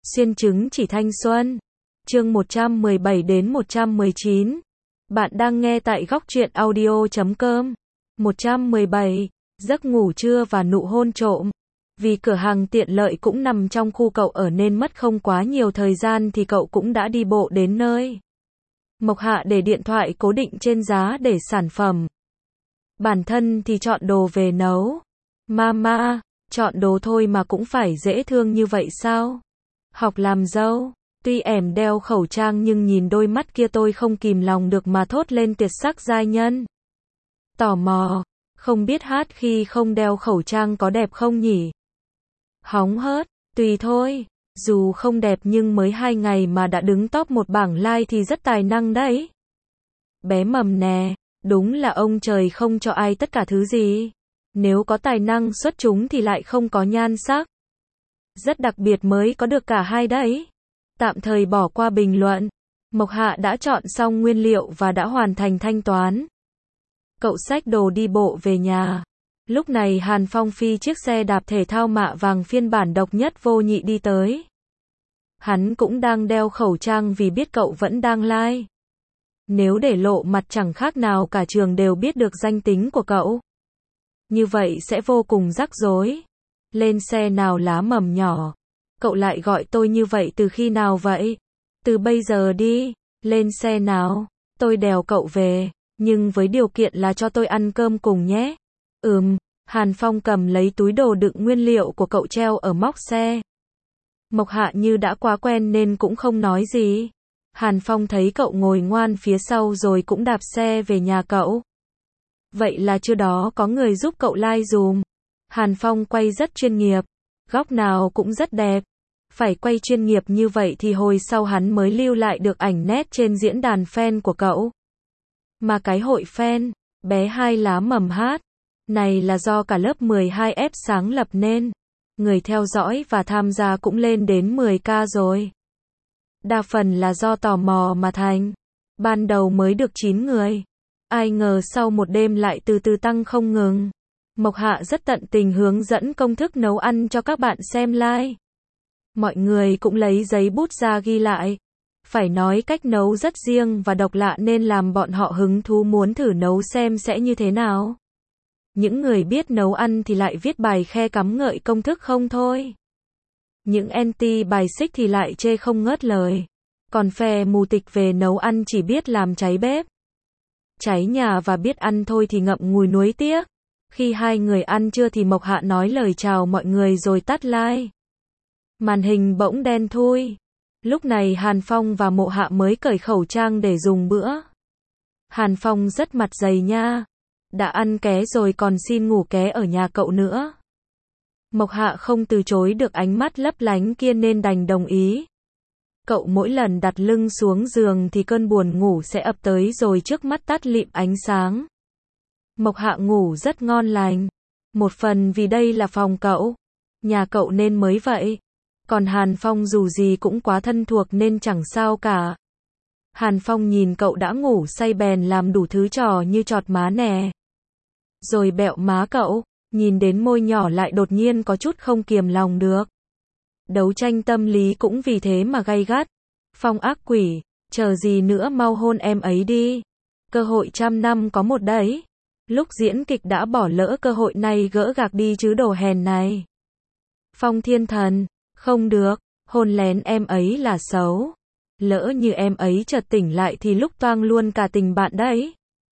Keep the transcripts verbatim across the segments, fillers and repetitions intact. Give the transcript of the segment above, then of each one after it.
Xuyên chứng chỉ thanh xuân. Chương một trăm mười bảy đến một trăm mười chín. Bạn đang nghe tại góc truyện audio chấm com. một trăm mười bảy. Giấc ngủ trưa và nụ hôn trộm. Vì cửa hàng tiện lợi cũng nằm trong khu cậu ở nên mất không quá nhiều thời gian thì cậu cũng đã đi bộ đến nơi. Mộc Hạ để điện thoại cố định trên giá để sản phẩm. Bản thân thì chọn đồ về nấu. Mama, chọn đồ thôi mà cũng phải dễ thương như vậy sao? Học làm dâu. Tuy em đeo khẩu trang nhưng nhìn đôi mắt kia tôi không kìm lòng được mà thốt lên tuyệt sắc giai nhân. Tò mò, không biết hát khi không đeo khẩu trang có đẹp không nhỉ? Hóng hớt, tùy thôi, dù không đẹp nhưng mới hai ngày mà đã đứng top một bảng like thì rất tài năng đấy. Bé mầm nè, đúng là ông trời không cho ai tất cả thứ gì. Nếu có tài năng xuất chúng thì lại không có nhan sắc. Rất đặc biệt mới có được cả hai đấy. Tạm thời bỏ qua bình luận. Mộc Hạ đã chọn xong nguyên liệu và đã hoàn thành thanh toán. Cậu xách đồ đi bộ về nhà. Lúc này Hàn Phong phi chiếc xe đạp thể thao mạ vàng phiên bản độc nhất vô nhị đi tới. Hắn cũng đang đeo khẩu trang vì biết cậu vẫn đang live. Nếu để lộ mặt chẳng khác nào cả trường đều biết được danh tính của cậu. Như vậy sẽ vô cùng rắc rối. Lên xe nào lá mầm nhỏ. Cậu lại gọi tôi như vậy từ khi nào vậy? Từ bây giờ đi. Lên xe nào. Tôi đèo cậu về. Nhưng với điều kiện là cho tôi ăn cơm cùng nhé. Ừm. Hàn Phong cầm lấy túi đồ đựng nguyên liệu của cậu treo ở móc xe. Mộc Hạ như đã quá quen nên cũng không nói gì. Hàn Phong thấy cậu ngồi ngoan phía sau rồi cũng đạp xe về nhà cậu. Vậy là trưa đó có người giúp cậu like dùm. Hàn Phong quay rất chuyên nghiệp. Góc nào cũng rất đẹp. Phải quay chuyên nghiệp như vậy thì hồi sau hắn mới lưu lại được ảnh nét trên diễn đàn fan của cậu. Mà cái hội fan, bé hai lá mầm hát, này là do cả lớp mười hai F sáng lập nên. Người theo dõi và tham gia cũng lên đến mười k rồi. Đa phần là do tò mò mà thành. Ban đầu mới được chín người. Ai ngờ sau một đêm lại từ từ tăng không ngừng. Mộc Hạ rất tận tình hướng dẫn công thức nấu ăn cho các bạn xem like. Mọi người cũng lấy giấy bút ra ghi lại. Phải nói cách nấu rất riêng và độc lạ nên làm bọn họ hứng thú muốn thử nấu xem sẽ như thế nào. Những người biết nấu ăn thì lại viết bài khe cắm ngợi công thức không thôi. Những anti bài xích thì lại chê không ngớt lời. Còn phe mù tịch về nấu ăn chỉ biết làm cháy bếp. Cháy nhà và biết ăn thôi thì ngậm ngùi nuối tiếc. Khi hai người ăn trưa thì Mộc Hạ nói lời chào mọi người rồi tắt like. Màn hình bỗng đen thui. Lúc này Hàn Phong và Mộ Hạ mới cởi khẩu trang để dùng bữa. Hàn Phong rất mặt dày nha. Đã ăn ké rồi còn xin ngủ ké ở nhà cậu nữa. Mộc Hạ không từ chối được ánh mắt lấp lánh kia nên đành đồng ý. Cậu mỗi lần đặt lưng xuống giường thì cơn buồn ngủ sẽ ập tới rồi trước mắt tắt lịm ánh sáng. Mộc Hạ ngủ rất ngon lành. Một phần vì đây là phòng cậu. Nhà cậu nên mới vậy. Còn Hàn Phong dù gì cũng quá thân thuộc nên chẳng sao cả. Hàn Phong nhìn cậu đã ngủ say bèn làm đủ thứ trò như chọt má nè. Rồi bẹo má cậu, nhìn đến môi nhỏ lại đột nhiên có chút không kiềm lòng được. Đấu tranh tâm lý cũng vì thế mà gay gắt. Phong ác quỷ, chờ gì nữa mau hôn em ấy đi. Cơ hội trăm năm có một đấy. Lúc diễn kịch đã bỏ lỡ cơ hội này gỡ gạc đi chứ đồ hèn này. Phong thiên thần, không được, hôn lén em ấy là xấu. Lỡ như em ấy chợt tỉnh lại thì lúc toang luôn cả tình bạn đấy.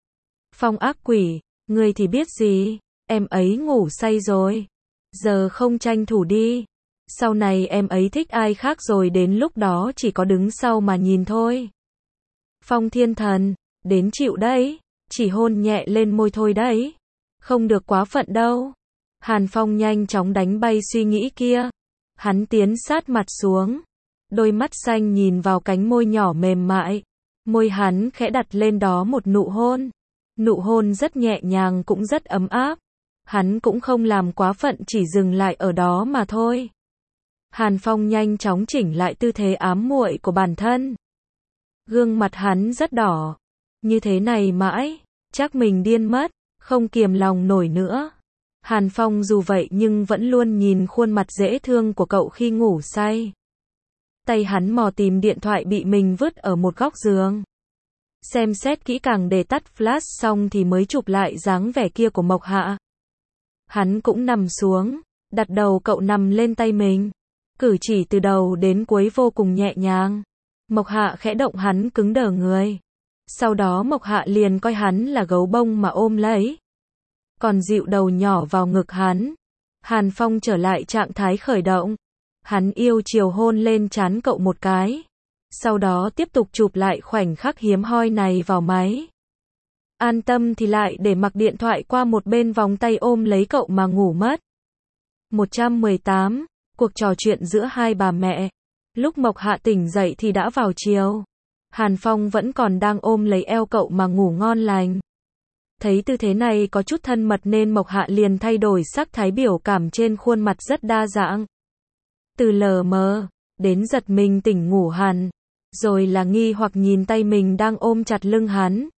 Phong ác quỷ, ngươi thì biết gì, em ấy ngủ say rồi. Giờ không tranh thủ đi. Sau này em ấy thích ai khác rồi đến lúc đó chỉ có đứng sau mà nhìn thôi. Phong thiên thần, đến chịu đấy, chỉ hôn nhẹ lên môi thôi đấy. Không được quá phận đâu. Hàn Phong nhanh chóng đánh bay suy nghĩ kia. Hắn tiến sát mặt xuống. Đôi mắt xanh nhìn vào cánh môi nhỏ mềm mại. Môi hắn khẽ đặt lên đó một nụ hôn. Nụ hôn rất nhẹ nhàng cũng rất ấm áp. Hắn cũng không làm quá phận chỉ dừng lại ở đó mà thôi. Hàn Phong nhanh chóng chỉnh lại tư thế ám muội của bản thân. Gương mặt hắn rất đỏ. Như thế này mãi, chắc mình điên mất, không kiềm lòng nổi nữa. Hàn Phong dù vậy nhưng vẫn luôn nhìn khuôn mặt dễ thương của cậu khi ngủ say. Tay hắn mò tìm điện thoại bị mình vứt ở một góc giường. Xem xét kỹ càng để tắt flash xong thì mới chụp lại dáng vẻ kia của Mộc Hạ. Hắn cũng nằm xuống, đặt đầu cậu nằm lên tay mình. Cử chỉ từ đầu đến cuối vô cùng nhẹ nhàng. Mộc Hạ khẽ động hắn cứng đờ người. Sau đó Mộc Hạ liền coi hắn là gấu bông mà ôm lấy. Còn dịu đầu nhỏ vào ngực hắn. Hàn Phong trở lại trạng thái khởi động. Hắn yêu chiều hôn lên trán cậu một cái. Sau đó tiếp tục chụp lại khoảnh khắc hiếm hoi này vào máy. An tâm thì lại để mặc điện thoại qua một bên vòng tay ôm lấy cậu mà ngủ mất. một trăm mười tám. Cuộc trò chuyện giữa hai bà mẹ. Lúc Mộc Hạ tỉnh dậy thì đã vào chiều. Hàn Phong vẫn còn đang ôm lấy eo cậu mà ngủ ngon lành. Thấy tư thế này có chút thân mật nên Mộc Hạ liền thay đổi sắc thái biểu cảm trên khuôn mặt rất đa dạng. Từ lờ mờ, đến giật mình tỉnh ngủ hẳn, rồi là nghi hoặc nhìn tay mình đang ôm chặt lưng hắn.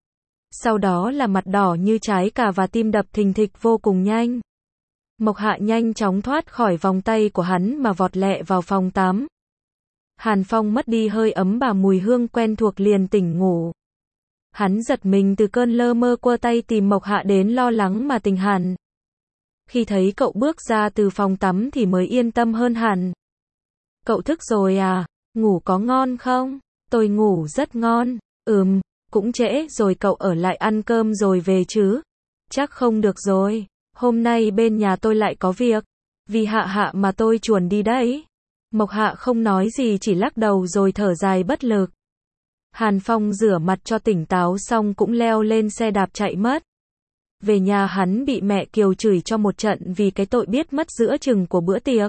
Sau đó là mặt đỏ như trái cà và tim đập thình thịch vô cùng nhanh. Mộc Hạ nhanh chóng thoát khỏi vòng tay của hắn mà vọt lẹ vào phòng tắm. Hàn Phong mất đi hơi ấm và mùi hương quen thuộc liền tỉnh ngủ. Hắn giật mình từ cơn lơ mơ quơ tay tìm Mộc Hạ đến lo lắng mà tỉnh hẳn. Khi thấy cậu bước ra từ phòng tắm thì mới yên tâm hơn hẳn. Cậu thức rồi à? Ngủ có ngon không? Tôi ngủ rất ngon. Ừm, cũng trễ rồi cậu ở lại ăn cơm rồi về chứ? Chắc không được rồi. Hôm nay bên nhà tôi lại có việc. Vì Hạ Hạ mà tôi chuồn đi đấy. Mộc Hạ không nói gì chỉ lắc đầu rồi thở dài bất lực. Hàn Phong rửa mặt cho tỉnh táo xong cũng leo lên xe đạp chạy mất. Về nhà hắn bị mẹ Kiều chửi cho một trận vì cái tội biết mất giữa chừng của bữa tiệc.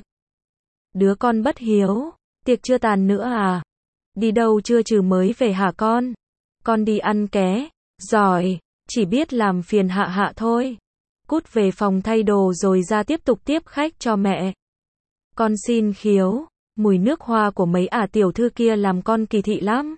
Đứa con bất hiếu, tiệc chưa tàn nữa à? Đi đâu chưa trừ mới về hả con? Con đi ăn ké, giỏi, chỉ biết làm phiền Hạ Hạ thôi. Cút về phòng thay đồ rồi ra tiếp tục tiếp khách cho mẹ. Con xin khiếu, mùi nước hoa của mấy ả tiểu thư kia làm con kỳ thị lắm.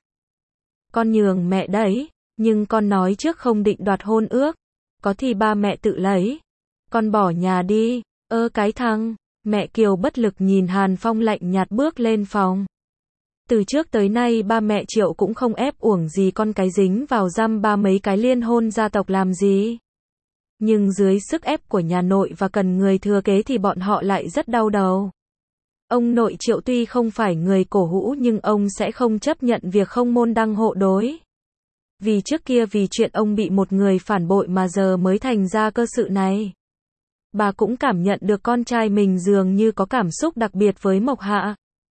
Con nhường mẹ đấy, nhưng con nói trước không định đoạt hôn ước. Có thì ba mẹ tự lấy. Con bỏ nhà đi, ơ cái thằng. Mẹ Kiều bất lực nhìn Hàn Phong lạnh nhạt bước lên phòng. Từ trước tới nay ba mẹ Triệu cũng không ép uổng gì con cái dính vào dăm ba mấy cái liên hôn gia tộc làm gì. Nhưng dưới sức ép của nhà nội và cần người thừa kế thì bọn họ lại rất đau đầu. Ông nội Triệu tuy không phải người cổ hũ nhưng ông sẽ không chấp nhận việc không môn đăng hộ đối. Vì trước kia vì chuyện ông bị một người phản bội mà giờ mới thành ra cơ sự này. Bà cũng cảm nhận được con trai mình dường như có cảm xúc đặc biệt với Mộc Hạ.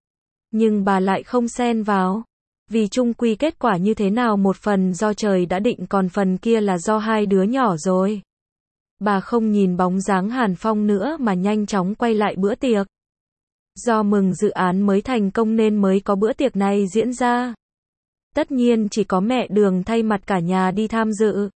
Nhưng bà lại không xen vào. Vì chung quy kết quả như thế nào một phần do trời đã định còn phần kia là do hai đứa nhỏ rồi. Bà không nhìn bóng dáng Hàn Phong nữa mà nhanh chóng quay lại bữa tiệc. Do mừng dự án mới thành công nên mới có bữa tiệc này diễn ra. Tất nhiên chỉ có mẹ Đường thay mặt cả nhà đi tham dự.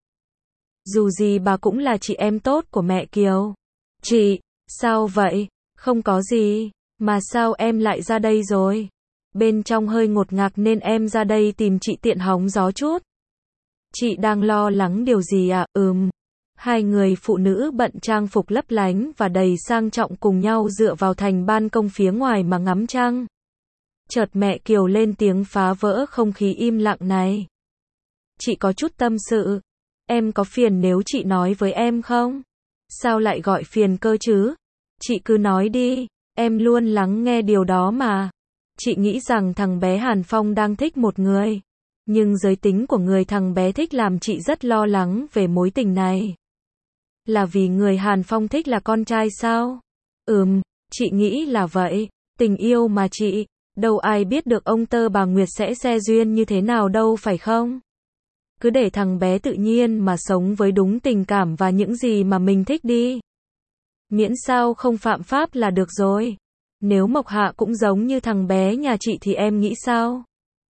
Dù gì bà cũng là chị em tốt của mẹ Kiều. Chị, sao vậy? Không có gì, mà sao em lại ra đây rồi? Bên trong hơi ngột ngạt nên em ra đây tìm chị tiện hóng gió chút. Chị đang lo lắng điều gì à? Ừm. Hai người phụ nữ bận trang phục lấp lánh và đầy sang trọng cùng nhau dựa vào thành ban công phía ngoài mà ngắm trăng. Chợt mẹ Kiều lên tiếng phá vỡ không khí im lặng này. Chị có chút tâm sự. Em có phiền nếu chị nói với em không? Sao lại gọi phiền cơ chứ? Chị cứ nói đi, em luôn lắng nghe điều đó mà. Chị nghĩ rằng thằng bé Hàn Phong đang thích một người. Nhưng giới tính của người thằng bé thích làm chị rất lo lắng về mối tình này. Là vì người Hàn Phong thích là con trai sao? Ừm, chị nghĩ là vậy. Tình yêu mà chị, đâu ai biết được ông tơ bà Nguyệt sẽ xe duyên như thế nào đâu phải không? Cứ để thằng bé tự nhiên mà sống với đúng tình cảm và những gì mà mình thích đi. Miễn sao không phạm pháp là được rồi. Nếu Mộc Hạ cũng giống như thằng bé nhà chị thì em nghĩ sao?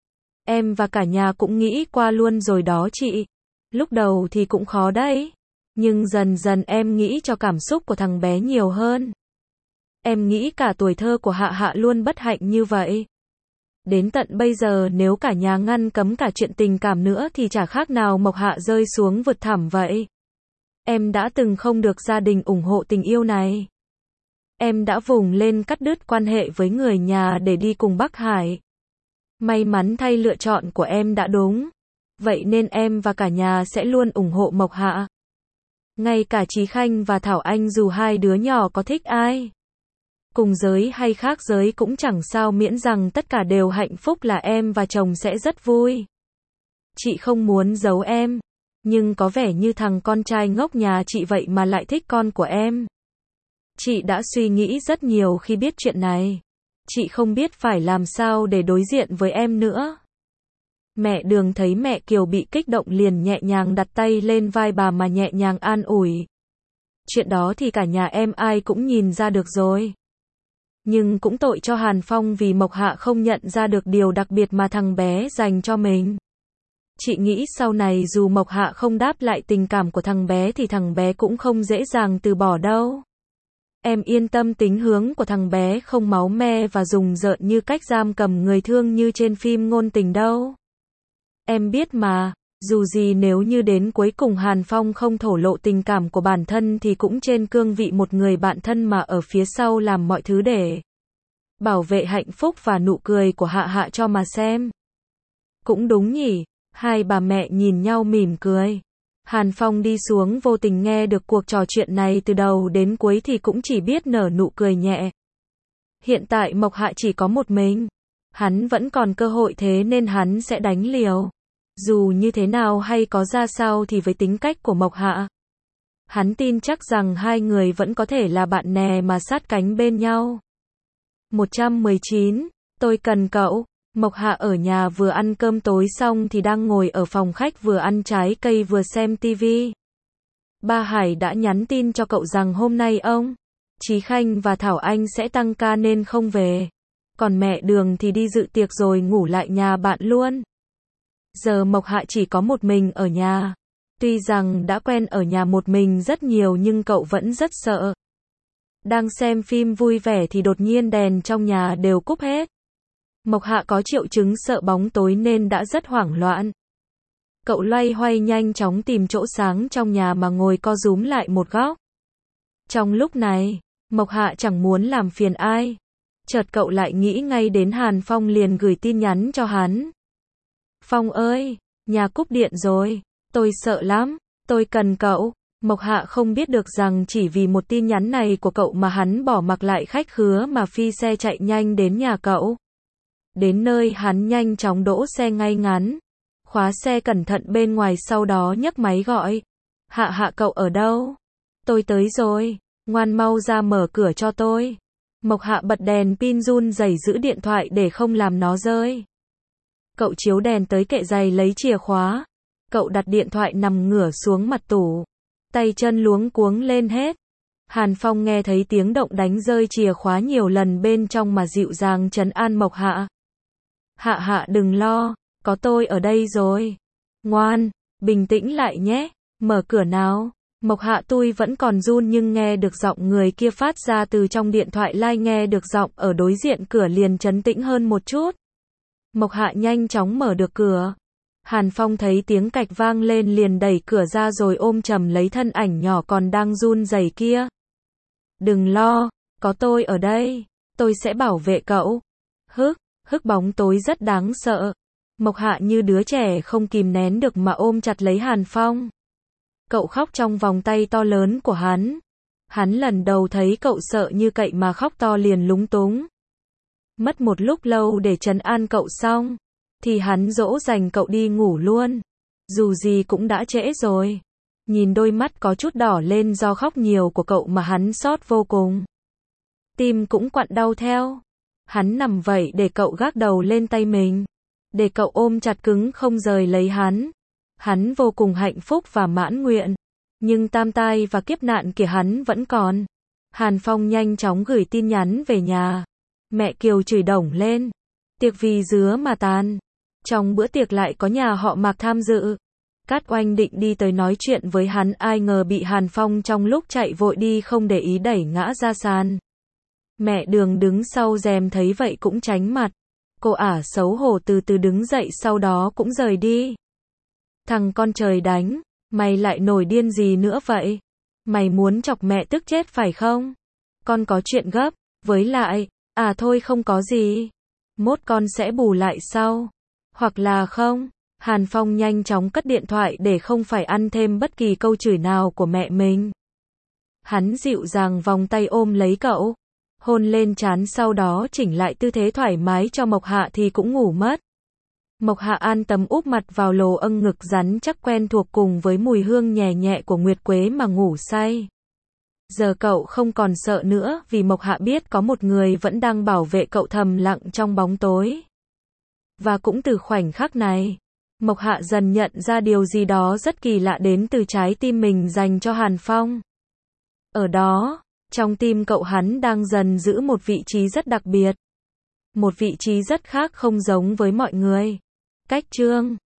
Em và cả nhà cũng nghĩ qua luôn rồi đó chị. Lúc đầu thì cũng khó đấy. Nhưng dần dần em nghĩ cho cảm xúc của thằng bé nhiều hơn. Em nghĩ cả tuổi thơ của Hạ Hạ luôn bất hạnh như vậy. Đến tận bây giờ nếu cả nhà ngăn cấm cả chuyện tình cảm nữa thì chả khác nào Mộc Hạ rơi xuống vực thẳm vậy. Em đã từng không được gia đình ủng hộ tình yêu này. Em đã vùng lên cắt đứt quan hệ với người nhà để đi cùng Bắc Hải. May mắn thay lựa chọn của em đã đúng. Vậy nên em và cả nhà sẽ luôn ủng hộ Mộc Hạ. Ngay cả Chí Khanh và Thảo Anh dù hai đứa nhỏ có thích ai, cùng giới hay khác giới cũng chẳng sao miễn rằng tất cả đều hạnh phúc là em và chồng sẽ rất vui. Chị không muốn giấu em, nhưng có vẻ như thằng con trai ngốc nhà chị vậy mà lại thích con của em. Chị đã suy nghĩ rất nhiều khi biết chuyện này. Chị không biết phải làm sao để đối diện với em nữa. Mẹ Đường thấy mẹ Kiều bị kích động liền nhẹ nhàng đặt tay lên vai bà mà nhẹ nhàng an ủi. Chuyện đó thì cả nhà em ai cũng nhìn ra được rồi. Nhưng cũng tội cho Hàn Phong vì Mộc Hạ không nhận ra được điều đặc biệt mà thằng bé dành cho mình. Chị nghĩ sau này dù Mộc Hạ không đáp lại tình cảm của thằng bé thì thằng bé cũng không dễ dàng từ bỏ đâu. Em yên tâm, tính hướng của thằng bé không máu me và rùng rợn như cách giam cầm người thương như trên phim ngôn tình đâu. Em biết mà, dù gì nếu như đến cuối cùng Hàn Phong không thổ lộ tình cảm của bản thân thì cũng trên cương vị một người bạn thân mà ở phía sau làm mọi thứ để bảo vệ hạnh phúc và nụ cười của Hạ Hạ cho mà xem. Cũng đúng nhỉ, hai bà mẹ nhìn nhau mỉm cười. Hàn Phong đi xuống vô tình nghe được cuộc trò chuyện này từ đầu đến cuối thì cũng chỉ biết nở nụ cười nhẹ. Hiện tại Mộc Hạ chỉ có một mình. Hắn vẫn còn cơ hội thế nên hắn sẽ đánh liều. Dù như thế nào hay có ra sao thì với tính cách của Mộc Hạ, hắn tin chắc rằng hai người vẫn có thể là bạn nè mà sát cánh bên nhau. một trăm mười chín. Tôi cần cậu. Mộc Hạ ở nhà vừa ăn cơm tối xong thì đang ngồi ở phòng khách vừa ăn trái cây vừa xem tivi. Ba Hải đã nhắn tin cho cậu rằng hôm nay ông Chí Khanh và Thảo Anh sẽ tăng ca nên không về. Còn mẹ Đường thì đi dự tiệc rồi ngủ lại nhà bạn luôn. Giờ Mộc Hạ chỉ có một mình ở nhà. Tuy rằng đã quen ở nhà một mình rất nhiều nhưng cậu vẫn rất sợ. Đang xem phim vui vẻ thì đột nhiên đèn trong nhà đều cúp hết. Mộc Hạ có triệu chứng sợ bóng tối nên đã rất hoảng loạn. Cậu loay hoay nhanh chóng tìm chỗ sáng trong nhà mà ngồi co rúm lại một góc. Trong lúc này, Mộc Hạ chẳng muốn làm phiền ai. Chợt cậu lại nghĩ ngay đến Hàn Phong liền gửi tin nhắn cho hắn. Phong ơi, nhà cúp điện rồi, tôi sợ lắm, tôi cần cậu. Mộc Hạ không biết được rằng chỉ vì một tin nhắn này của cậu mà hắn bỏ mặc lại khách khứa mà phi xe chạy nhanh đến nhà cậu. Đến nơi hắn nhanh chóng đỗ xe ngay ngắn, khóa xe cẩn thận bên ngoài sau đó nhấc máy gọi. Hạ Hạ cậu ở đâu? Tôi tới rồi, ngoan mau ra mở cửa cho tôi. Mộc Hạ bật đèn pin run rẩy giữ điện thoại để không làm nó rơi. Cậu chiếu đèn tới kệ giày lấy chìa khóa. Cậu đặt điện thoại nằm ngửa xuống mặt tủ. Tay chân luống cuống lên hết. Hàn Phong nghe thấy tiếng động đánh rơi chìa khóa nhiều lần bên trong mà dịu dàng trấn an Mộc Hạ. Hạ Hạ đừng lo, có tôi ở đây rồi. Ngoan, bình tĩnh lại nhé, mở cửa nào. Mộc Hạ tui vẫn còn run nhưng nghe được giọng người kia phát ra từ trong điện thoại lai nghe được giọng ở đối diện cửa liền trấn tĩnh hơn một chút. Mộc Hạ nhanh chóng mở được cửa. Hàn Phong thấy tiếng cạch vang lên liền đẩy cửa ra rồi ôm chầm lấy thân ảnh nhỏ còn đang run rẩy kia. Đừng lo, có tôi ở đây, tôi sẽ bảo vệ cậu. Hức, hức bóng tối rất đáng sợ. Mộc Hạ như đứa trẻ không kìm nén được mà ôm chặt lấy Hàn Phong. Cậu khóc trong vòng tay to lớn của hắn. Hắn lần đầu thấy cậu sợ như cậy mà khóc to liền lúng túng. Mất một lúc lâu để trấn an cậu xong, thì hắn dỗ dành cậu đi ngủ luôn. Dù gì cũng đã trễ rồi. Nhìn đôi mắt có chút đỏ lên do khóc nhiều của cậu mà hắn xót vô cùng. Tim cũng quặn đau theo. Hắn nằm vậy để cậu gác đầu lên tay mình. Để cậu ôm chặt cứng không rời lấy hắn. Hắn vô cùng hạnh phúc và mãn nguyện. Nhưng tam tai và kiếp nạn kia hắn vẫn còn. Hàn Phong nhanh chóng gửi tin nhắn về nhà. Mẹ Kiều chửi đổng lên. Tiệc vì dứa mà tàn. Trong bữa tiệc lại có nhà họ Mạc tham dự. Cát Oanh định đi tới nói chuyện với hắn ai ngờ bị Hàn Phong trong lúc chạy vội đi không để ý đẩy ngã ra sàn. Mẹ Đường đứng sau rèm thấy vậy cũng tránh mặt. Cô ả xấu hổ từ từ đứng dậy sau đó cũng rời đi. Thằng con trời đánh, mày lại nổi điên gì nữa vậy? Mày muốn chọc mẹ tức chết phải không? con có chuyện gấp, với lại, à thôi không có gì. Mốt con sẽ bù lại sau. Hoặc là không. Hàn Phong nhanh chóng cất điện thoại để không phải ăn thêm bất kỳ câu chửi nào của mẹ mình. Hắn dịu dàng vòng tay ôm lấy cậu, hôn lên trán sau đó chỉnh lại tư thế thoải mái cho Mộc Hạ thì cũng ngủ mất. Mộc Hạ an tâm úp mặt vào lồ âng ngực rắn chắc quen thuộc cùng với mùi hương nhẹ nhẹ của nguyệt quế mà ngủ say. Giờ cậu không còn sợ nữa vì Mộc Hạ biết có một người vẫn đang bảo vệ cậu thầm lặng trong bóng tối. Và cũng từ khoảnh khắc này, Mộc Hạ dần nhận ra điều gì đó rất kỳ lạ đến từ trái tim mình dành cho Hàn Phong. Ở đó, trong tim cậu hắn đang dần giữ một vị trí rất đặc biệt. Một vị trí rất khác không giống với mọi người. Cách chương